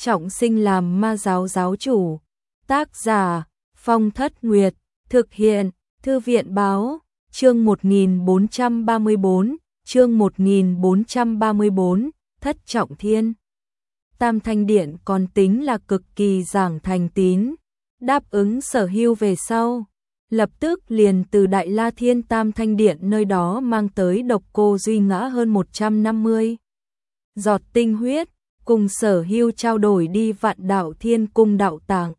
trọng sinh làm ma giáo giáo chủ. Tác giả Phong Thất Nguyệt. Thực hiện Thư viện báo. Chương 1434. Chương 1434. Thất Trọng Thiên. Tam Thanh Điện còn tính là cực kỳ giảng thành tín, đáp ứng Sở Hưu về sau, lập tức liền từ Đại La Thiên Tam Thanh Điện nơi đó mang tới Độc Cô Duy Ngã hơn 150 giọt tinh huyết, cùng Sở Hưu trao đổi đi Vạn Đạo Thiên Cung đạo tàng.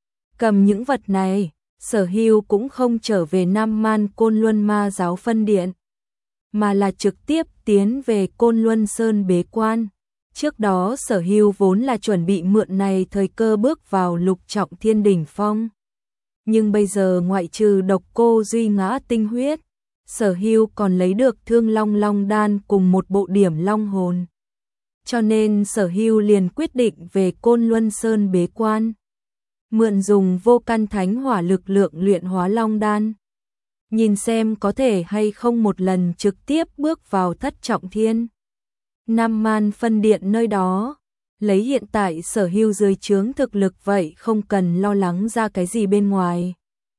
Cầm những vật này, Sở Hưu cũng không trở về Nam Man Côn Luân Ma giáo phân điện, mà là trực tiếp tiến về Côn Luân Sơn bế quan. Trước đó Sở Hưu vốn là chuẩn bị mượn này thời cơ bước vào Lục Trọng Thiên đỉnh phong. Nhưng bây giờ ngoại trừ Độc Cô Duy Ngã tinh huyết, Sở Hưu còn lấy được Thương Long Long đan cùng một bộ điểm long hồn. Cho nên Sở Hưu liền quyết định về Côn Luân Sơn bế quan, mượn dùng vô căn thánh hỏa lực lượng luyện hóa long đan, nhìn xem có thể hay không một lần trực tiếp bước vào Thất Trọng Thiên. Nam Man phân điện nơi đó, lấy hiện tại Sở Hưu dưới trướng thực lực vậy không cần lo lắng ra cái gì bên ngoài.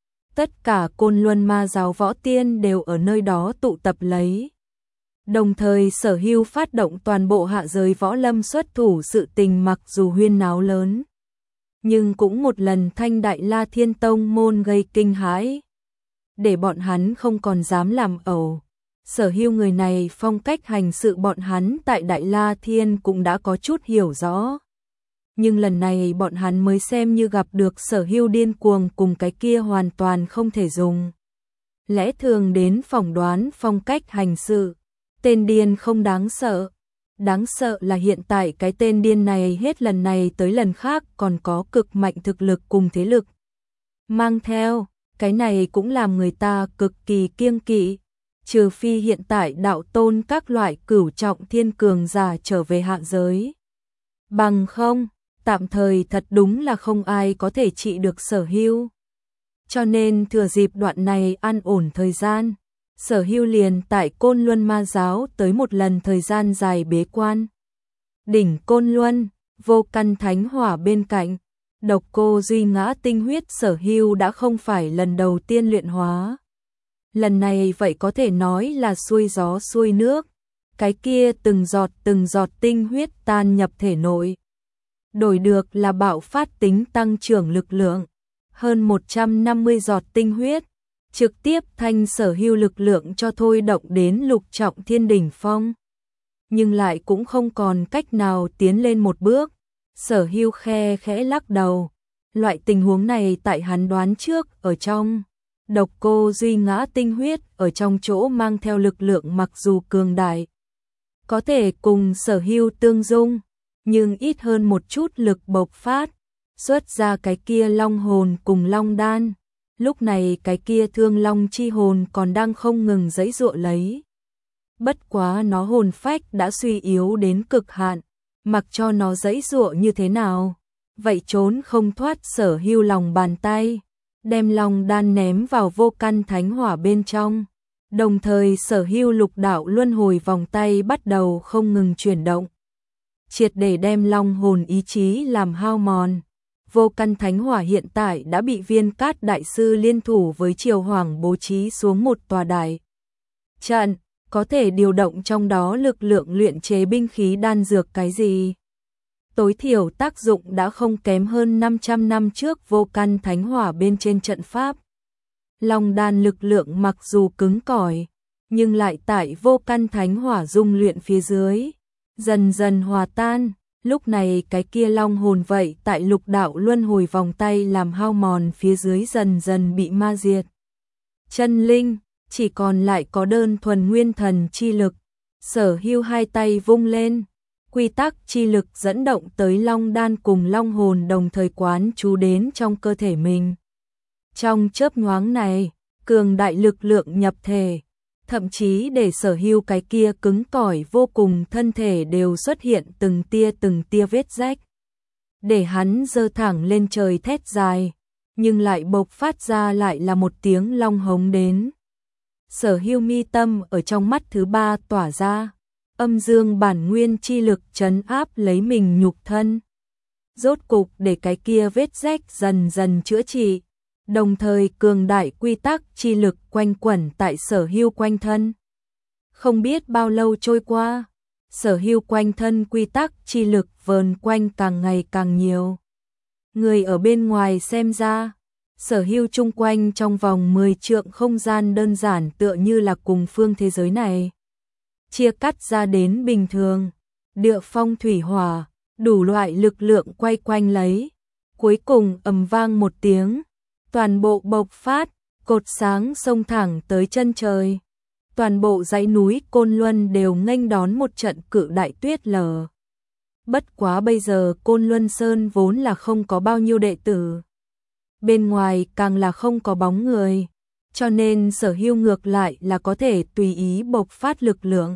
Tất cả Côn Luân Ma giáo võ tiên đều ở nơi đó tụ tập lấy. Đồng thời Sở Hưu phát động toàn bộ hạ giới võ lâm xuất thủ, sự tình mặc dù huyên náo lớn, nhưng cũng một lần thanh Đại La Thiên Tông môn gây kinh hãi, để bọn hắn không còn dám làm ẩu. Sở Hưu người này phong cách hành sự bọn hắn tại Đại La Thiên cũng đã có chút hiểu rõ. Nhưng lần này bọn hắn mới xem như gặp được Sở Hưu điên cuồng, cùng cái kia hoàn toàn không thể dùng lẽ thường đến phỏng đoán phong cách hành sự. Tên điên không đáng sợ. Đáng sợ là hiện tại cái tên điên này hết lần này tới lần khác còn có cực mạnh thực lực cùng thế lực mang theo. Cái này cũng làm người ta cực kỳ kiêng kỵ. Trừ phi hiện tại đạo tôn các loại cửu trọng thiên cường giả trở về hạ giới. Bằng không, tạm thời thật đúng là không ai có thể trị được Sở Hưu. Cho nên thừa dịp đoạn này an ổn thời gian, Sở Hưu liền tại Côn Luân Ma giáo tới một lần thời gian dài bế quan. Đỉnh Côn Luân, vô căn thánh hỏa bên cạnh, Độc Cô Duy Ngã tinh huyết Sở Hưu đã không phải lần đầu tiên luyện hóa. Lần này vậy có thể nói là xuôi gió xuôi nước, cái kia từng giọt tinh huyết tan nhập thể nội, đổi được là bạo phát tính tăng trưởng lực lượng. Hơn 150 giọt tinh huyết, trực tiếp thanh Sở Hưu lực lượng cho thôi động đến Lục Trọng Thiên đỉnh phong. Nhưng lại cũng không còn cách nào tiến lên một bước. Sở Hưu khẽ lắc đầu. Loại tình huống này tại hắn đoán trước ở trong. Độc Cô Duy Ngã tinh huyết ở trong chỗ mang theo lực lượng mặc dù cường đại, có thể cùng Sở Hưu tương dung, nhưng ít hơn một chút lực bộc phát, xuất ra cái kia long hồn cùng long đan. Lúc này cái kia Thương Long chi hồn còn đang không ngừng giãy giụa lấy. Bất quá nó hồn phách đã suy yếu đến cực hạn, mặc cho nó giãy giụa như thế nào, vậy trốn không thoát Sở Hưu lòng bàn tay, đem long đan ném vào vô căn thánh hỏa bên trong. Đồng thời Sở Hưu lục đạo luân hồi vòng tay bắt đầu không ngừng chuyển động, triệt để đem long hồn ý chí làm hao mòn. Vô căn thánh hỏa hiện tại đã bị Viên Cát đại sư liên thủ với Triều Hoàng bố trí xuống một tòa đại trận, có thể điều động trong đó lực lượng luyện chế binh khí đan dược cái gì. Tối thiểu tác dụng đã không kém hơn 500 năm trước vô căn thánh hỏa bên trên trận pháp. Long đan lực lượng mặc dù cứng cỏi, nhưng lại tại vô căn thánh hỏa dung luyện phía dưới, dần dần hòa tan. Lúc này cái kia long hồn vậy tại lục đạo luân hồi vòng tay làm hao mòn phía dưới dần dần bị ma diệt. Chân linh, chỉ còn lại có đơn thuần nguyên thần chi lực. Sở Hưu hai tay vung lên, quy tắc chi lực dẫn động tới long đan cùng long hồn đồng thời quán chú đến trong cơ thể mình. Trong chớp nhoáng này, cường đại lực lượng nhập thể, thậm chí để Sở Hưu cái kia cứng cỏi vô cùng thân thể đều xuất hiện từng tia vết rách. Để hắn giơ thẳng lên trời thét dài, nhưng lại bộc phát ra lại là một tiếng long hống đến. Sở Hưu mi tâm ở trong mắt thứ ba tỏa ra, âm dương bản nguyên chi lực trấn áp lấy mình nhục thân. rốt cục để cái kia vết rách dần dần chữa trị, đồng thời cường đại quy tắc chi lực quanh quẩn tại Sở Hưu quanh thân. Không biết bao lâu trôi qua, Sở Hưu quanh thân quy tắc chi lực vờn quanh càng ngày càng nhiều. Người ở bên ngoài xem ra, Sở Hưu chung quanh trong vòng 10 trượng không gian đơn giản tựa như là cùng phương thế giới này. Chia cắt ra đến bình thường, địa phong thủy hỏa, đủ loại lực lượng quay quanh lấy. Cuối cùng ầm vang một tiếng, toàn bộ bộc phát, cột sáng xông thẳng tới chân trời. Toàn bộ dãy núi Côn Luân đều nghênh đón một trận cự đại tuyết lở. Bất quá bây giờ Côn Luân Sơn vốn là không có bao nhiêu đệ tử. Bên ngoài càng là không có bóng người, cho nên Sở Hưu ngược lại là có thể tùy ý bộc phát lực lượng.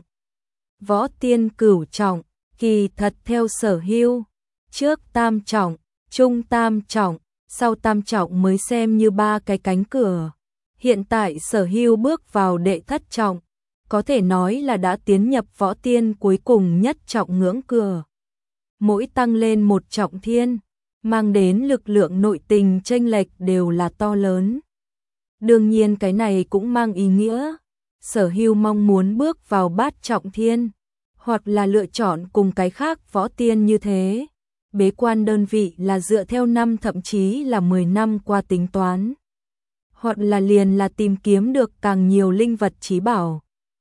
Võ tiên cửu trọng, kỳ thật theo Sở Hưu, trước tam trọng, trung tam trọng, sau tam trọng mới xem như ba cái cánh cửa. Hiện tại Sở Hưu bước vào đệ thất trọng, có thể nói là đã tiến nhập võ tiên cuối cùng nhất trọng ngưỡng cửa. Mỗi tăng lên một trọng thiên, mang đến lực lượng nội tình chênh lệch đều là to lớn. Đương nhiên cái này cũng mang ý nghĩa, Sở Hưu mong muốn bước vào bát trọng thiên, hoặc là lựa chọn cùng cái khác võ tiên như thế. Bế quan đơn vị là dựa theo năm thậm chí là 10 năm qua tính toán. Hoặc là liền là tìm kiếm được càng nhiều linh vật chí bảo.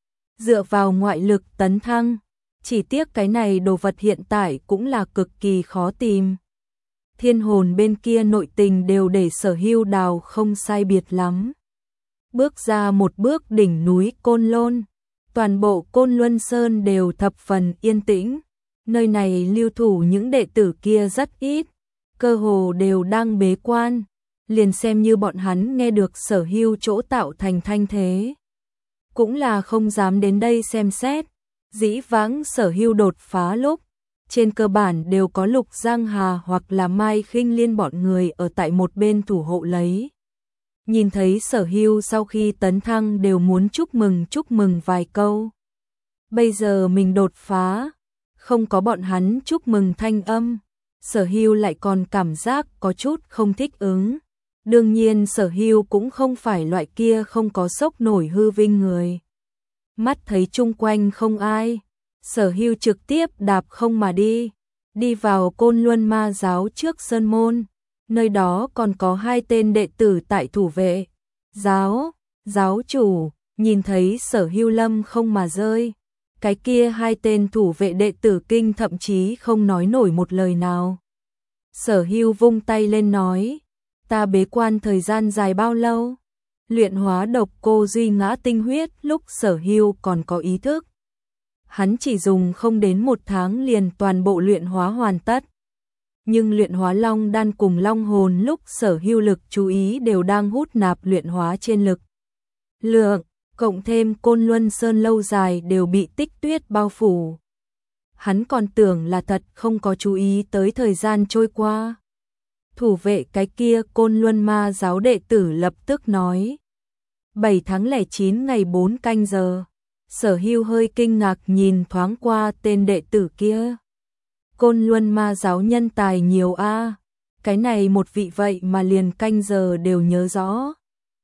Dựa vào ngoại lực tấn thăng, chỉ tiếc cái này đồ vật hiện tại cũng là cực kỳ khó tìm. Thiên hồn bên kia nội tình đều để Sở Hưu đào không sai biệt lắm. Bước ra một bước đỉnh núi Côn Lôn, toàn bộ Côn Luân Sơn đều thập phần yên tĩnh. Nơi này lưu thủ những đệ tử kia rất ít, cơ hồ đều đang bế quan, liền xem như bọn hắn nghe được Sở Hưu chỗ tạo thành thanh thế, cũng là không dám đến đây xem xét. Dĩ vãng Sở Hưu đột phá lúc, trên cơ bản đều có Lục Giang Hà hoặc là Mai Khinh Liên bọn người ở tại một bên thủ hộ lấy. Nhìn thấy Sở Hưu sau khi tấn thăng đều muốn chúc mừng vài câu. Bây giờ mình đột phá, không có bọn hắn chúc mừng thanh âm, Sở Hưu lại còn cảm giác có chút không thích ứng. Đương nhiên Sở Hưu cũng không phải loại kia không có sốc nổi hư vinh người. Mắt thấy chung quanh không ai, Sở Hưu trực tiếp đạp không mà đi vào Côn Luân Ma giáo trước sơn môn, nơi đó còn có 2 tên đệ tử tại thủ vệ. Giáo chủ, nhìn thấy Sở Hưu lâm không mà rơi, cái kia 2 tên thủ vệ đệ tử kinh thậm chí không nói nổi một lời nào. Sở Hưu vung tay lên nói, ta bế quan thời gian dài bao lâu? Luyện hóa độc cô duy ngã tinh huyết lúc Sở Hưu còn có ý thức. Hắn chỉ dùng không đến 1 tháng liền toàn bộ luyện hóa hoàn tất. Nhưng luyện hóa long đan cùng long hồn lúc Sở Hưu lực chú ý đều đang hút nạp luyện hóa trên lực lượng, cộng thêm Côn Luân Sơn lâu dài đều bị tích tuyết bao phủ. Hắn còn tưởng là thật không có chú ý tới thời gian trôi qua. Thủ vệ cái kia Côn Luân Ma giáo đệ tử lập tức nói, 7 tháng 09 ngày 4 canh giờ. Sở Hưu hơi kinh ngạc nhìn thoáng qua tên đệ tử kia. Côn Luân Ma giáo nhân tài nhiều a, cái này một vị vậy mà liền canh giờ đều nhớ rõ.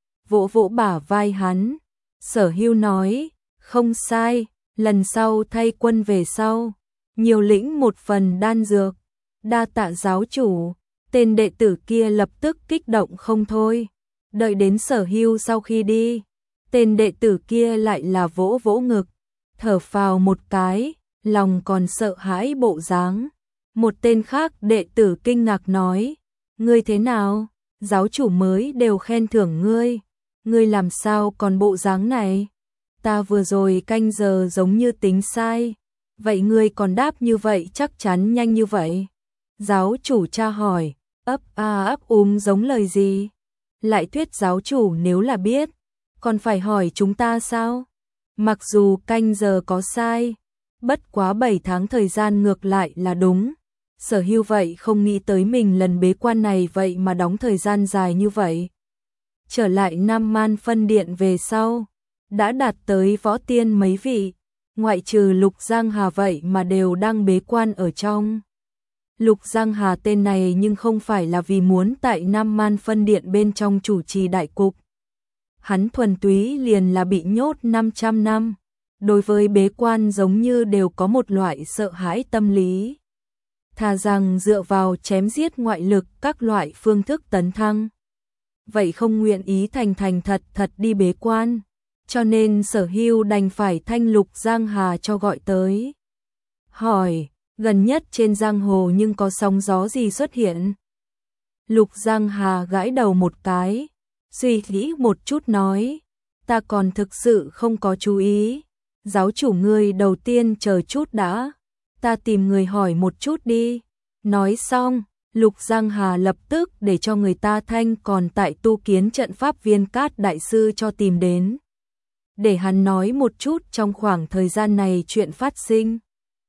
Vỗ vỗ bả vai hắn, Sở Hưu nói, không sai, lần sau thay quân về sau, nhiều lĩnh một phần đan dược. Đa tạ giáo chủ. Tên đệ tử kia lập tức kích động không thôi. Đợi đến Sở Hưu sau khi đi, tên đệ tử kia lại là vỗ vỗ ngực, thở phào một cái, lòng còn sợ hãi bộ dáng. Một tên khác đệ tử kinh ngạc nói, ngươi thế nào? Giáo chủ mới đều khen thưởng ngươi làm sao còn bộ dáng này? Ta vừa rồi canh giờ giống như tính sai, vậy ngươi còn đáp như vậy chắc chắn nhanh như vậy? Giáo chủ tra hỏi, ấp a ấp giống lời gì? Lại thuyết giáo chủ nếu là biết, còn phải hỏi chúng ta sao? Mặc dù canh giờ có sai, bất quá 7 tháng thời gian ngược lại là đúng. Sở Hưu vậy không nghĩ tới mình lần bế quan này vậy mà đóng thời gian dài như vậy. Trở lại Nam Man phân điện về sau, đã đạt tới võ tiên mấy vị, ngoại trừ Lục Giang Hà vậy mà đều đang bế quan ở trong. Lục Giang Hà tên này nhưng không phải là vì muốn tại Nam Man phân điện bên trong chủ trì đại cục. Hắn thuần túy liền là bị nhốt 500 năm. Đối với bế quan giống như đều có một loại sợ hãi tâm lý. Thà rằng dựa vào chém giết ngoại lực các loại phương thức tấn thăng. Vậy không nguyện ý thành thật đi bế quan. Cho nên Sở Hưu đành phải thanh Lục Giang Hà cho gọi tới. Hỏi, gần nhất trên giang hồ nhưng có sóng gió gì xuất hiện? Lục Giang Hà gãi đầu một cái, suy nghĩ một chút nói, ta còn thực sự không có chú ý. Giáo chủ ngươi đầu tiên chờ chút đã, ta tìm người hỏi một chút đi. Nói xong, Lục Giang Hà lập tức để cho người ta thanh còn tại tu kiến trận pháp Viên Cát đại sư cho tìm đến. Để hắn nói một chút trong khoảng thời gian này chuyện phát sinh.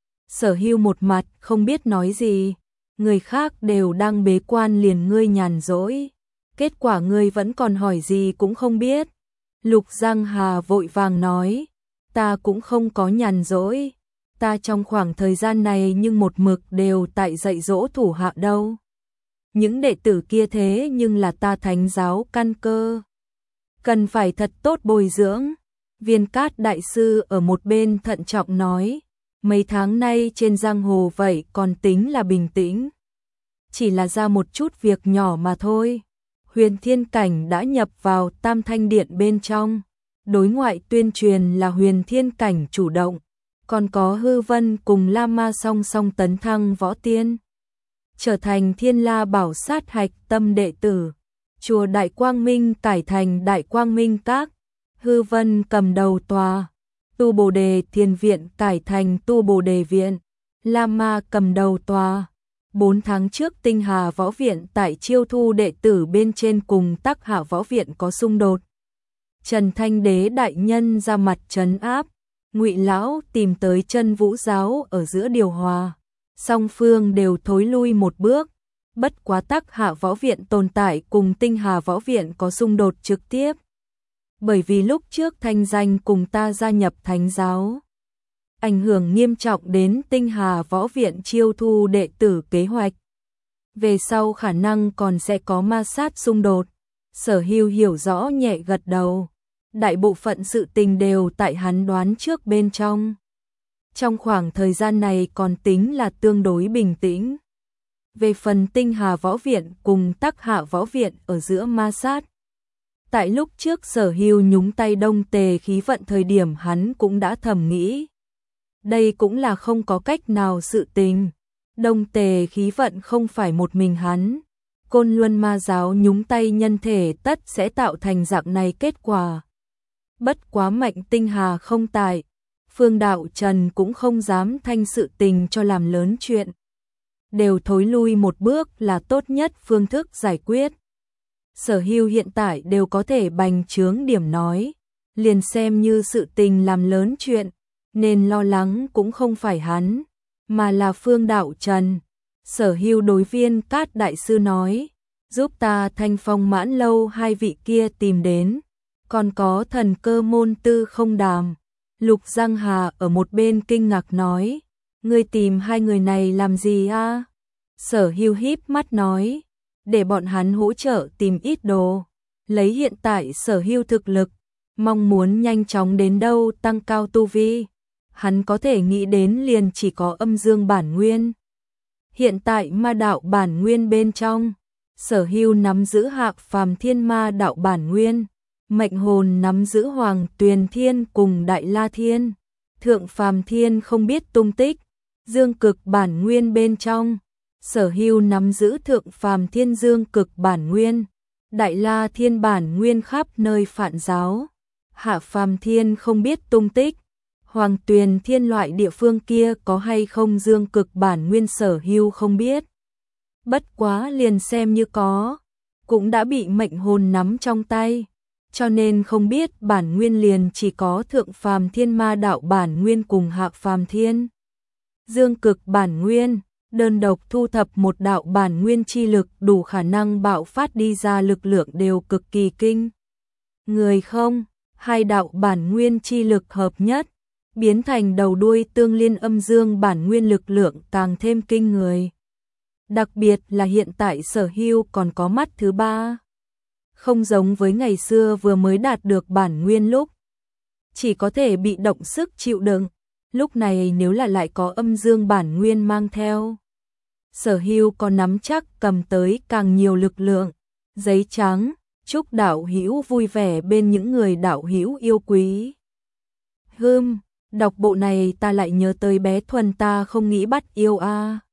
Sở Hưu một mặt không biết nói gì, người khác đều đang bế quan liền ngươi nhàn rỗi, kết quả ngươi vẫn còn hỏi gì cũng không biết. Lục Giang Hà vội vàng nói, ta cũng không có nhàn rỗi, ta trong khoảng thời gian này nhưng một mực đều tại dạy dỗ thủ hạ đâu. Những đệ tử kia thế nhưng là ta thánh giáo căn cơ, cần phải thật tốt bồi dưỡng. Viên Cát đại sư ở một bên thận trọng nói, mấy tháng nay trên giang hồ vậy còn tính là bình tĩnh. Chỉ là ra một chút việc nhỏ mà thôi. Huyền Thiên Cảnh đã nhập vào Tam Thanh Điện bên trong. Đối ngoại tuyên truyền là Huyền Thiên Cảnh chủ động. Còn có Hư Vân cùng La Ma song song tấn thăng võ tiên. Trở thành Thiên La Bảo sát hạch tâm đệ tử. Chùa Đại Quang Minh cải thành Đại Quang Minh Các. Hư Vân cầm đầu tòa. Tu Bồ Đề Thiền Viện cải thành Tu Bồ Đề Viện. La Ma cầm đầu tòa. 4 tháng trước Tinh Hà Võ Viện tại chiêu thu đệ tử bên trên cùng Tắc Hạ Võ Viện có xung đột. Trần Thanh Đế đại nhân ra mặt trấn áp, Ngụy lão tìm tới Chân Vũ giáo ở giữa điều hòa, song phương đều thối lui một bước. Bất quá Tắc Hạ Võ Viện tồn tại cùng Tinh Hà Võ Viện có xung đột trực tiếp. Bởi vì lúc trước thanh danh cùng ta gia nhập thánh giáo, ảnh hưởng nghiêm trọng đến Tinh Hà Võ Viện chiêu thu đệ tử kế hoạch. Về sau khả năng còn sẽ có ma sát xung đột. Sở Hưu hiểu rõ nhẹ gật đầu. Đại bộ phận sự tình đều tại hắn đoán trước bên trong. Trong khoảng thời gian này còn tính là tương đối bình tĩnh. Về phần Tinh Hà Võ Viện cùng Tắc Hạ Võ Viện ở giữa ma sát, tại lúc trước Sở Hưu nhúng tay Đông Tề khí vận thời điểm hắn cũng đã thầm nghĩ. Đây cũng là không có cách nào sự tình. Đông Tề khí vận không phải một mình hắn. Côn Luân ma giáo nhúng tay nhân thể tất sẽ tạo thành dạng này kết quả. Bất quá Mạnh Tinh Hà không tại. Phương Đạo Trần cũng không dám thanh sự tình cho làm lớn chuyện. Đều thối lui một bước là tốt nhất phương thức giải quyết. Sở Hưu hiện tại đều có thể bành trướng điểm nói. Liền xem như sự tình làm lớn chuyện. Nên lo lắng cũng không phải hắn, mà là Phương Đạo Trần. Sở Hưu đối Viên Cát đại sư nói, giúp ta Thanh Phong Mãn Lâu hai vị kia tìm đến, còn có Thần Cơ môn Tư Không Đàm. Lục Giang Hà ở một bên kinh ngạc nói, ngươi tìm hai người này làm gì a? Sở Hưu híp mắt nói, để bọn hắn hỗ trợ tìm ít đồ, lấy hiện tại Sở Hưu thực lực, mong muốn nhanh chóng đến đâu tăng cao tu vi. Hắn có thể nghĩ đến liền chỉ có âm dương bản nguyên. Hiện tại ma đạo bản nguyên bên trong, Sở Hưu nắm giữ Hạc Phàm Thiên ma đạo bản nguyên, mệnh hồn nắm giữ Hoàng Tuyền Thiên cùng Đại La Thiên, Thượng Phàm Thiên không biết tung tích, Dương Cực bản nguyên bên trong, Sở Hưu nắm giữ Thượng Phàm Thiên Dương Cực bản nguyên, Đại La Thiên bản nguyên khắp nơi phản giáo, Hạ Phàm Thiên không biết tung tích. Hoàng Tuyền Thiên loại địa phương kia có hay không Dương Cực bản nguyên Sở Hưu không biết. Bất quá liền xem như có, cũng đã bị mệnh hồn nắm trong tay, cho nên không biết bản nguyên liền chỉ có Thượng Phàm Thiên ma đạo bản nguyên cùng Hạc Phàm Thiên. Dương Cực bản nguyên, đơn độc thu thập một đạo bản nguyên chi lực đủ khả năng bạo phát đi ra lực lượng đều cực kỳ kinh. Người không, hai đạo bản nguyên chi lực hợp nhất, biến thành đầu đuôi tương liên âm dương bản nguyên lực lượng càng thêm kinh người. Đặc biệt là hiện tại Sở Hưu còn có mắt thứ ba. Không giống với ngày xưa vừa mới đạt được bản nguyên lúc. Chỉ có thể bị động sức chịu đựng. Lúc này nếu là lại có âm dương bản nguyên mang theo. Sở Hưu có nắm chắc cầm tới càng nhiều lực lượng. Giấy trắng, chúc đạo hữu vui vẻ bên những người đạo hữu yêu quý. Đọc bộ này ta lại nhớ tới bé Thuần ta không nghĩ bắt yêu a.